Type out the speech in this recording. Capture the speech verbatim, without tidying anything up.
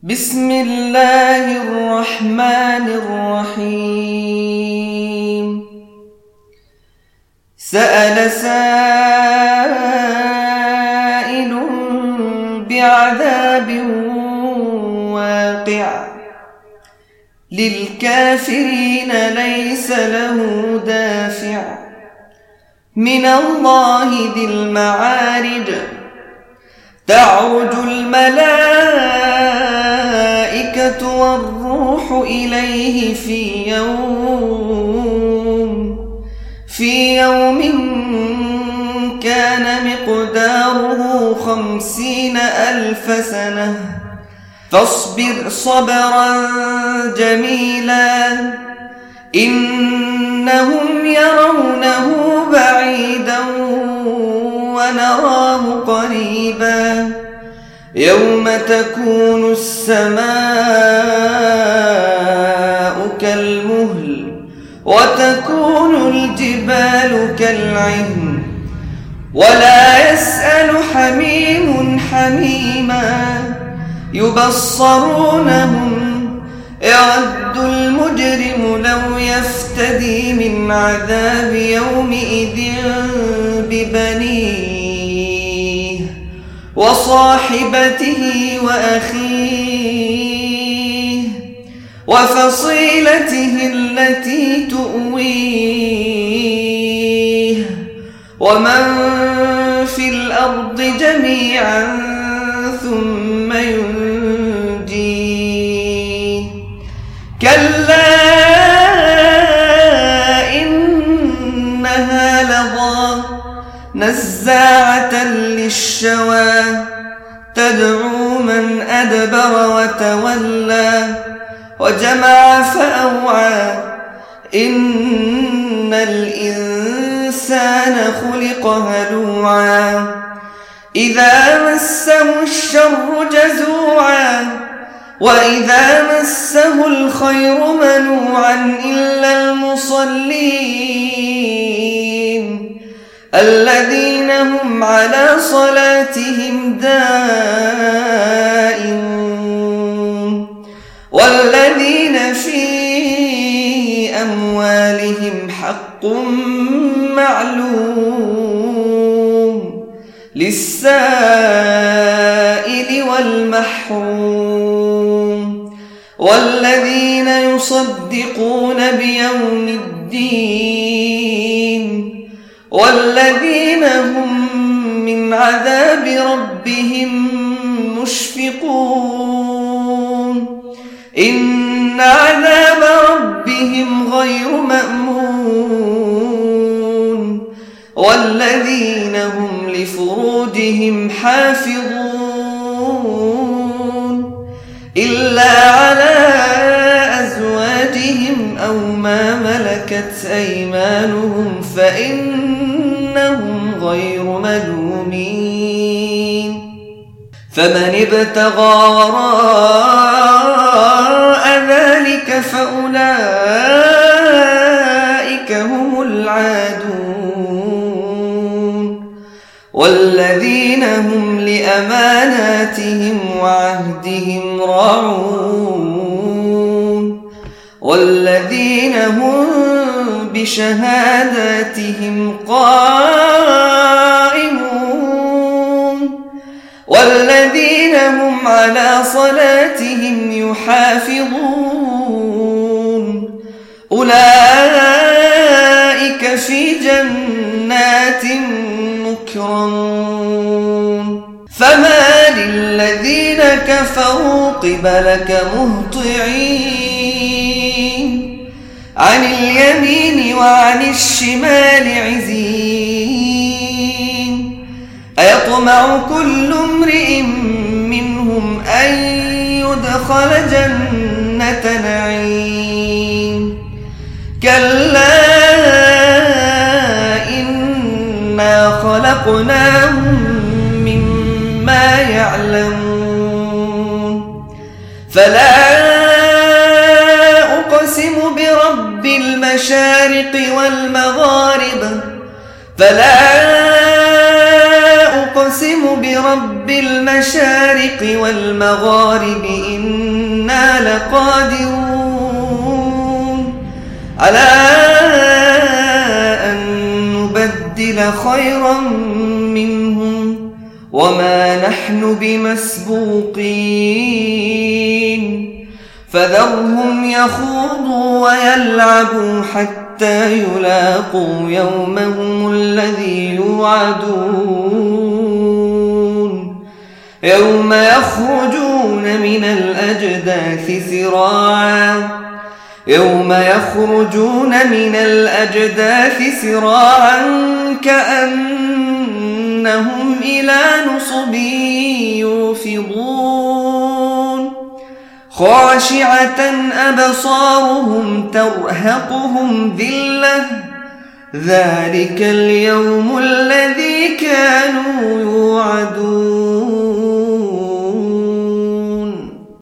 بسم الله الرحمن الرحيم. سأل سائل بعذاب واقع للكافرين ليس له دافع من الله ذي المعارج. تعرج الملائكة والروح إليه في يوم في يوم كان مقداره خمسين ألف سنة فاصبر صبرا جميلا إنهم يرونه بعيدا ونراه قريبا يوم تكون السماء كالمهل وتكون الجبال كالعهن ولا يسأل حميم حميما يبصرونهم يود المجرم لو يفتدي من عذاب يومئذ ببنيه وصاحبته وأخيه وفصيلته التي تؤويه ومن في الأرض جميعا ثم ينجيه كلا إنها لظى نزاعة للشوى تدعو من أدبر وتولى وجمع فأوعى إن الإنسان خلق هلوعا إذا مسه الشر جزوعا وإذا مسه الخير منوعا إلا المصلين الذين هم على صلاتهم دائمون والذين في أموالهم حق معلوم للسائل والمحروم والذين يصدقون بيوم الدين والذين هم من عذاب ربهم مشفقون إن عذاب ربهم غير مأمون والذين هم لفروجهم حافظون إلا على أزواجهم أو ما ملكت أيمانهم فإنهم غير ملومين فمن ابتغى وراء ذلك فأولئك هم العادون والذين هم لأماناتهم وعهدهم راعون والذين هم بشهاداتهم قائمون والذين هم على صلاتهم يحافظون أولئك في جنات مكرمون فما للذين كفروا قبلك مهطعين عن اليمين وعن الشمال عزين أيطمع كل امرئ منهم أن يدخل جنة نعيم كلا إنا خلقناهم مما يعلمون فلا أقسم برب المشارق والمغارب فلا أقسم أقسم برب المشارق والمغارب إنا لقادرون على أن نبدل خيرا منهم وما نحن بمسبوقين فذرهم يخوضوا ويلعبوا حتى يلاقوا يومهم الذي يوعدون يوم يخرجون من الأجداث سراعا يوم يخرجون من الأجداث سراعا كأنهم إلى نصب يوفضون خاشعة أبصارهم ترهقهم ذلة ذلك اليوم الذي كانوا يوعدون